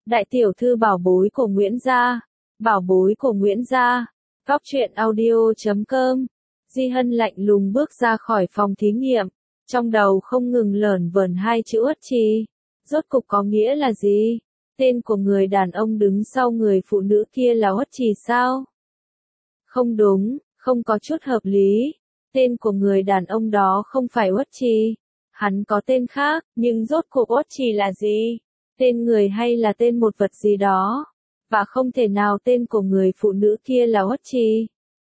Đại tiểu thư bảo bối của Nguyễn Gia. Bảo bối của Nguyễn Gia. Góc truyện audio.com. Di Hân lạnh lùng bước ra khỏi phòng thí nghiệm. Trong đầu không ngừng lởn vởn hai chữ Uất Trì. Rốt cục có nghĩa là gì? Tên của người đàn ông đứng sau người phụ nữ kia là Uất Trì sao? Không đúng, không có chút hợp lý. Tên của người đàn ông đó không phải Uất Trì. Hắn có tên khác, nhưng rốt cuộc Uất Trì là gì? Tên người hay là tên một vật gì đó? Và không thể nào tên của người phụ nữ kia là Uất Trì.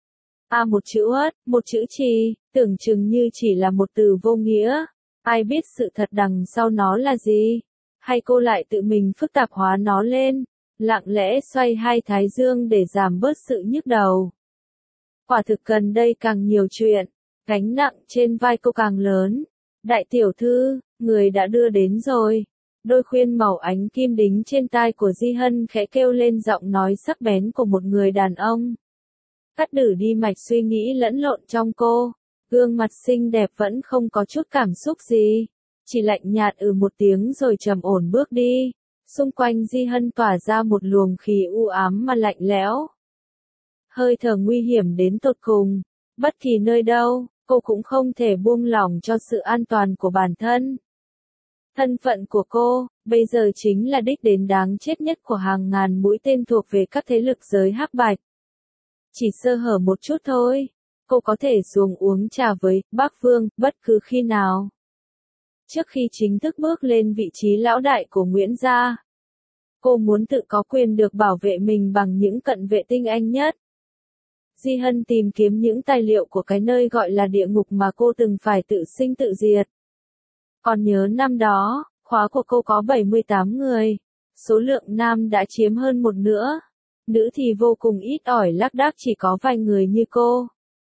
Một chữ Uất, một chữ Trì, tưởng chừng như chỉ là một từ vô nghĩa. Ai biết sự thật đằng sau nó là gì? Hay cô lại tự mình phức tạp hóa nó lên, lặng lẽ xoay hai thái dương để giảm bớt sự nhức đầu. Quả thực gần đây càng nhiều chuyện, gánh nặng trên vai cô càng lớn. Đại tiểu thư, người đã đưa đến rồi. Đôi khuyên màu ánh kim đính trên tai của Di Hân khẽ kêu lên giọng nói sắc bén của một người đàn ông. Cắt đử đi mạch suy nghĩ lẫn lộn trong cô. Gương mặt xinh đẹp vẫn không có chút cảm xúc gì. Chỉ lạnh nhạt một tiếng rồi trầm ổn bước đi. Xung quanh Di Hân tỏa ra một luồng khí u ám mà lạnh lẽo. Hơi thở nguy hiểm đến tột cùng. Bất kỳ nơi đâu, cô cũng không thể buông lỏng cho sự an toàn của bản thân. Thân phận của cô, bây giờ chính là đích đến đáng chết nhất của hàng ngàn mũi tên thuộc về các thế lực giới hắc bạch. Chỉ sơ hở một chút thôi, cô có thể xuống uống trà với Bác Vương bất cứ khi nào. Trước khi chính thức bước lên vị trí lão đại của Nguyễn Gia, cô muốn tự có quyền được bảo vệ mình bằng những cận vệ tinh anh nhất. Di Hân tìm kiếm những tài liệu của cái nơi gọi là địa ngục mà cô từng phải tự sinh tự diệt. Còn nhớ năm đó, khóa của cô có 78 người, số lượng nam đã chiếm hơn một nửa, nữ thì vô cùng ít ỏi lác đác chỉ có vài người như cô.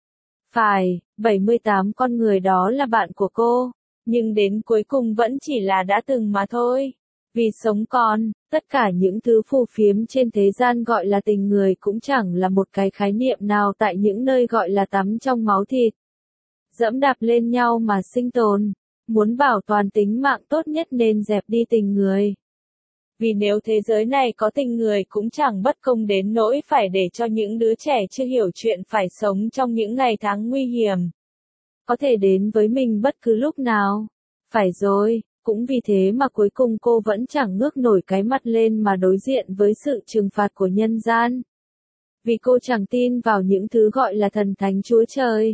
Phải, 78 con người đó là bạn của cô, nhưng đến cuối cùng vẫn chỉ là đã từng mà thôi. Vì sống còn, tất cả những thứ phù phiếm trên thế gian gọi là tình người cũng chẳng là một cái khái niệm nào tại những nơi gọi là tắm trong máu thịt. Dẫm đạp lên nhau mà sinh tồn, muốn bảo toàn tính mạng tốt nhất nên dẹp đi tình người. Vì nếu thế giới này có tình người cũng chẳng bất công đến nỗi phải để cho những đứa trẻ chưa hiểu chuyện phải sống trong những ngày tháng nguy hiểm. Có thể đến với mình bất cứ lúc nào. Phải rồi. Cũng vì thế mà cuối cùng cô vẫn chẳng ngước nổi cái mặt lên mà đối diện với sự trừng phạt của nhân gian. Vì cô chẳng tin vào những thứ gọi là thần thánh Chúa Trời.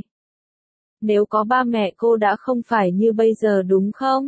Nếu có ba mẹ cô đã không phải như bây giờ đúng không?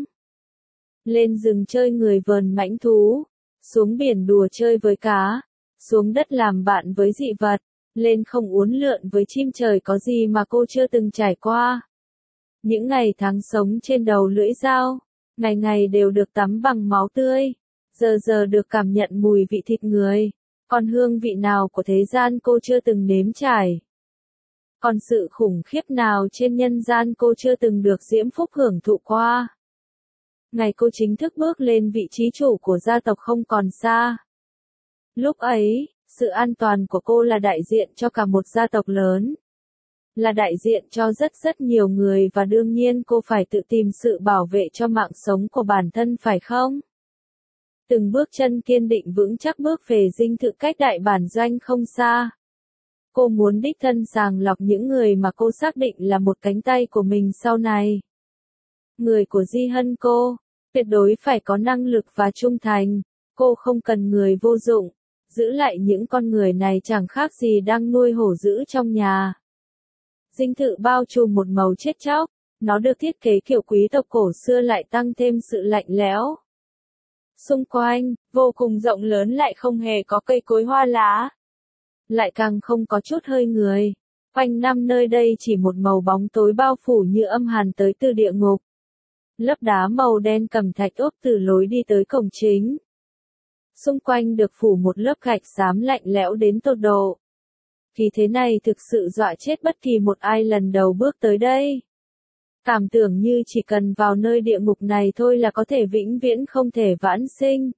Lên rừng chơi người vờn mãnh thú, xuống biển đùa chơi với cá, xuống đất làm bạn với dị vật, lên không uốn lượn với chim trời có gì mà cô chưa từng trải qua. Những ngày tháng sống trên đầu lưỡi dao. Ngày ngày đều được tắm bằng máu tươi, giờ giờ được cảm nhận mùi vị thịt người, còn hương vị nào của thế gian cô chưa từng nếm trải. Còn sự khủng khiếp nào trên nhân gian cô chưa từng được diễm phúc hưởng thụ qua. Ngày cô chính thức bước lên vị trí chủ của gia tộc không còn xa. Lúc ấy, sự an toàn của cô là đại diện cho cả một gia tộc lớn. Là đại diện cho rất nhiều người và đương nhiên cô phải tự tìm sự bảo vệ cho mạng sống của bản thân phải không? Từng bước chân kiên định vững chắc bước về dinh thự cách đại bản doanh không xa. Cô muốn đích thân sàng lọc những người mà cô xác định là một cánh tay của mình sau này. Người của Di Hân cô, tuyệt đối phải có năng lực và trung thành, cô không cần người vô dụng, giữ lại những con người này chẳng khác gì đang nuôi hổ dữ trong nhà. Dinh thự bao trùm một màu chết chóc, nó được thiết kế kiểu quý tộc cổ xưa lại tăng thêm sự lạnh lẽo. Xung quanh, vô cùng rộng lớn lại không hề có cây cối hoa lá. Lại càng không có chút hơi người. Quanh năm nơi đây chỉ một màu bóng tối bao phủ như âm hàn tới từ địa ngục. Lớp đá màu đen cẩm thạch ốp từ lối đi tới cổng chính. Xung quanh được phủ một lớp gạch xám lạnh lẽo đến tột độ. Khí thế này thực sự dọa chết bất kỳ một ai lần đầu bước tới đây. Cảm tưởng như chỉ cần vào nơi địa ngục này thôi là có thể vĩnh viễn không thể vãn sinh.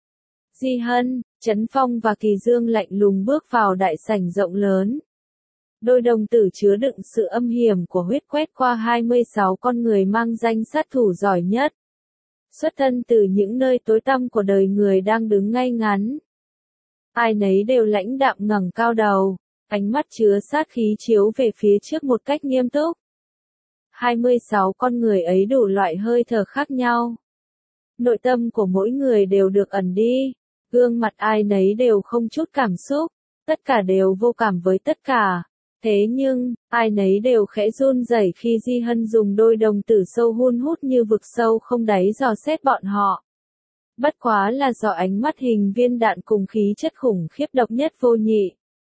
Di Hân, Trấn Phong và Kỳ Dương lạnh lùng bước vào đại sảnh rộng lớn. Đôi đồng tử chứa đựng sự âm hiểm của huyết quét qua 26 con người mang danh sát thủ giỏi nhất. xuất thân từ những nơi tối tăm của đời người đang đứng ngay ngắn. Ai nấy đều lãnh đạm ngẩng cao đầu, ánh mắt chứa sát khí chiếu về phía trước một cách nghiêm túc. 26 con người ấy đủ loại hơi thở khác nhau. Nội tâm của mỗi người đều được ẩn đi, gương mặt ai nấy đều không chút cảm xúc, tất cả đều vô cảm với tất cả. Thế nhưng, ai nấy đều khẽ run rẩy khi Di Hân dùng đôi đồng tử sâu hun hút như vực sâu không đáy dò xét bọn họ. Bất quá là do ánh mắt hình viên đạn cùng khí chất khủng khiếp độc nhất vô nhị.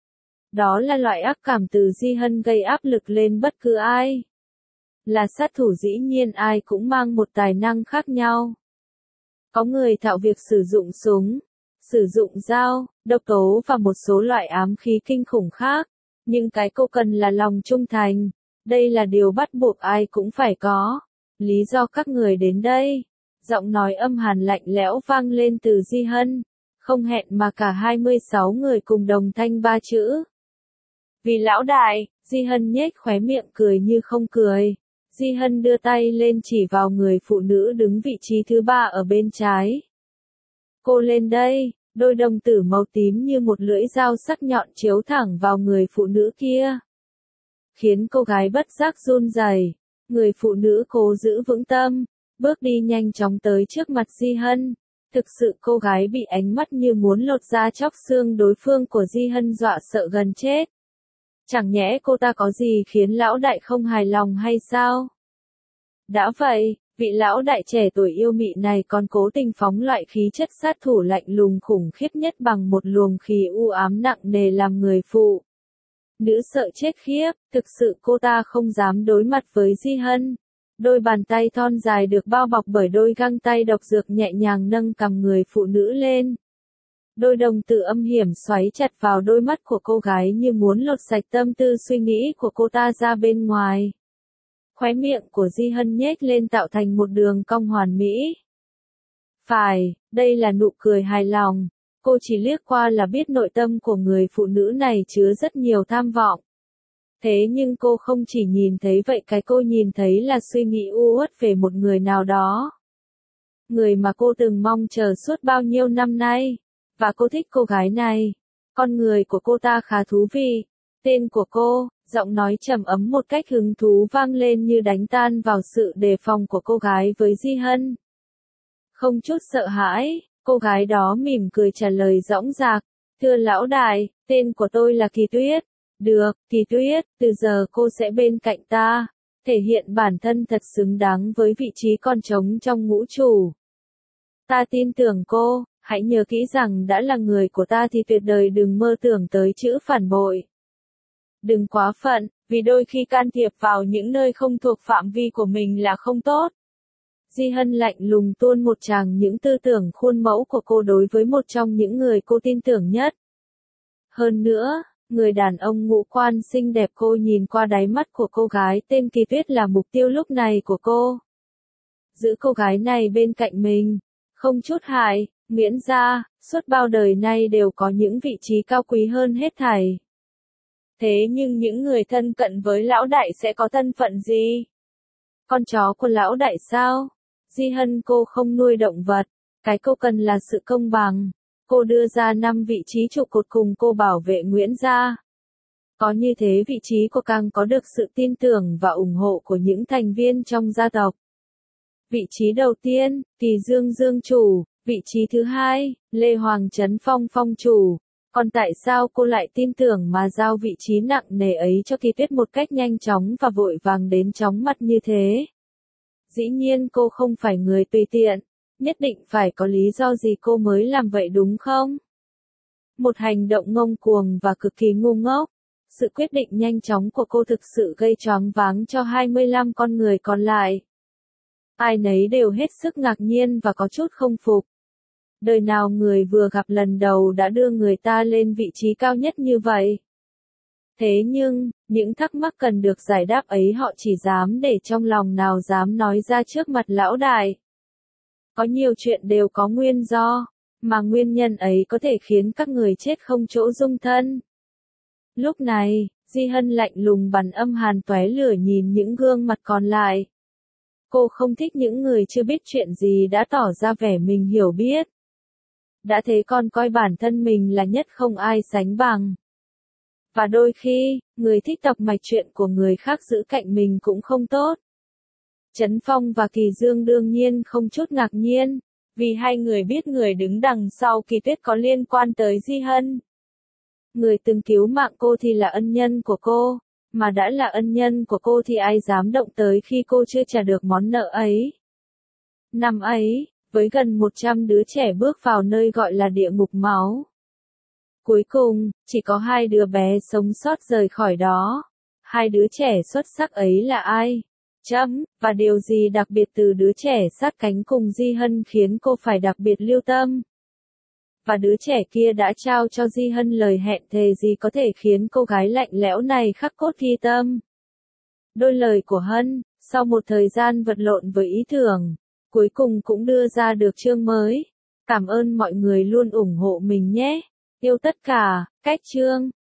Đó là loại ác cảm từ Di Hân gây áp lực lên bất cứ ai. Là sát thủ dĩ nhiên ai cũng mang một tài năng khác nhau. Có người thạo việc sử dụng súng, sử dụng dao, độc tố và một số loại ám khí kinh khủng khác. Nhưng cái cô cần là lòng trung thành. Đây là điều bắt buộc ai cũng phải có. Lý do các người đến đây. Giọng nói âm hàn lạnh lẽo vang lên từ Di Hân. Không hẹn mà cả 26 người cùng đồng thanh ba chữ. Vì lão đại, Di Hân nhếch khóe miệng cười như không cười. Di Hân đưa tay lên chỉ vào người phụ nữ đứng vị trí thứ 3 ở bên trái. Cô lên đây. Đôi đồng tử màu tím như một lưỡi dao sắc nhọn chiếu thẳng vào người phụ nữ kia. Khiến cô gái bất giác run rẩy. Người phụ nữ cố giữ vững tâm, bước đi nhanh chóng tới trước mặt Di Hân. Thực sự cô gái bị ánh mắt như muốn lột da chóc xương đối phương của Di Hân dọa sợ gần chết. Chẳng nhẽ cô ta có gì khiến lão đại không hài lòng hay sao? Đã vậy, vị lão đại trẻ tuổi yêu mị này còn cố tình phóng loại khí chất sát thủ lạnh lùng khủng khiếp nhất bằng một luồng khí u ám nặng nề làm người phụ nữ sợ chết khiếp, thực sự cô ta không dám đối mặt với Di Hân. Đôi bàn tay thon dài được bao bọc bởi đôi găng tay độc dược nhẹ nhàng nâng cằm người phụ nữ lên. Đôi đồng tử âm hiểm xoáy chặt vào đôi mắt của cô gái như muốn lột sạch tâm tư suy nghĩ của cô ta ra bên ngoài. Khóe miệng của Di Hân nhếch lên tạo thành một đường cong hoàn mỹ. Phải, đây là nụ cười hài lòng. Cô chỉ liếc qua là biết nội tâm của người phụ nữ này chứa rất nhiều tham vọng. Thế nhưng cô không chỉ nhìn thấy vậy, cái cô nhìn thấy là suy nghĩ u uất về một người nào đó. Người mà cô từng mong chờ suốt bao nhiêu năm nay. Và cô thích cô gái này. Con người của cô ta khá thú vị. Tên của cô, giọng nói trầm ấm một cách hứng thú vang lên như đánh tan vào sự đề phòng của cô gái với Di Hân. Không chút sợ hãi, cô gái đó mỉm cười trả lời dõng dạc. Thưa lão đại, tên của tôi là Kỳ Tuyết. Được, Kỳ Tuyết, từ giờ cô sẽ bên cạnh ta. Thể hiện bản thân thật xứng đáng với vị trí con trống trong ngũ chủ. Ta tin tưởng cô, hãy nhớ kỹ rằng đã là người của ta thì tuyệt đời đừng mơ tưởng tới chữ phản bội. Đừng quá phận, vì đôi khi can thiệp vào những nơi không thuộc phạm vi của mình là không tốt. Di Hân lạnh lùng tuôn một tràng những tư tưởng khuôn mẫu của cô đối với một trong những người cô tin tưởng nhất. Hơn nữa, người đàn ông ngũ quan xinh đẹp cô nhìn qua đáy mắt của cô gái tên Kỳ Tuyết là mục tiêu lúc này của cô. Giữ cô gái này bên cạnh mình, không chút hại, miễn ra, suốt bao đời nay đều có những vị trí cao quý hơn hết thảy. Thế nhưng những người thân cận với lão đại sẽ có thân phận gì? Con chó của lão đại sao? Di Hân cô không nuôi động vật, cái cô cần là sự công bằng. Cô đưa ra 5 vị trí trụ cột cùng cô bảo vệ Nguyễn gia. Có như thế vị trí cô càng có được sự tin tưởng và ủng hộ của những thành viên trong gia tộc. Vị trí đầu tiên, Kỳ Dương Dương chủ, vị trí thứ hai, Lê Hoàng Trấn Phong Phong chủ. Còn tại sao cô lại tin tưởng mà giao vị trí nặng nề ấy cho Kỳ Tuyết một cách nhanh chóng và vội vàng đến chóng mặt như thế? Dĩ nhiên cô không phải người tùy tiện, nhất định phải có lý do gì cô mới làm vậy đúng không? Một hành động ngông cuồng và cực kỳ ngu ngốc. Sự quyết định nhanh chóng của cô thực sự gây choáng váng cho 25 con người còn lại. Ai nấy đều hết sức ngạc nhiên và có chút không phục. Đời nào người vừa gặp lần đầu đã đưa người ta lên vị trí cao nhất như vậy. Thế nhưng, những thắc mắc cần được giải đáp ấy họ chỉ dám để trong lòng, nào dám nói ra trước mặt lão đại. Có nhiều chuyện đều có nguyên do, mà nguyên nhân ấy có thể khiến các người chết không chỗ dung thân. Lúc này, Di Hân lạnh lùng bắn âm hàn tóe lửa nhìn những gương mặt còn lại. Cô không thích những người chưa biết chuyện gì đã tỏ ra vẻ mình hiểu biết. Đã thế còn coi bản thân mình là nhất không ai sánh bằng. Và đôi khi, người thích tập mạch chuyện của người khác giữ cạnh mình cũng không tốt. Trấn Phong và Kỳ Dương đương nhiên không chút ngạc nhiên, vì hai người biết người đứng đằng sau Kỳ Tuyết có liên quan tới Di Hân. Người từng cứu mạng cô thì là ân nhân của cô, mà đã là ân nhân của cô thì ai dám động tới khi cô chưa trả được món nợ ấy. Năm ấy, với gần 100 đứa trẻ bước vào nơi gọi là địa ngục máu. Cuối cùng, chỉ có 2 đứa bé sống sót rời khỏi đó. 2 đứa trẻ xuất sắc ấy là ai? Và điều gì đặc biệt từ đứa trẻ sát cánh cùng Di Hân khiến cô phải đặc biệt lưu tâm? Và đứa trẻ kia đã trao cho Di Hân lời hẹn thề gì có thể khiến cô gái lạnh lẽo này khắc cốt ghi tâm? Đôi lời của Hân, sau một thời gian vật lộn với ý tưởng, cuối cùng cũng đưa ra được chương mới. Cảm ơn mọi người luôn ủng hộ mình nhé. Yêu tất cả, cách chương.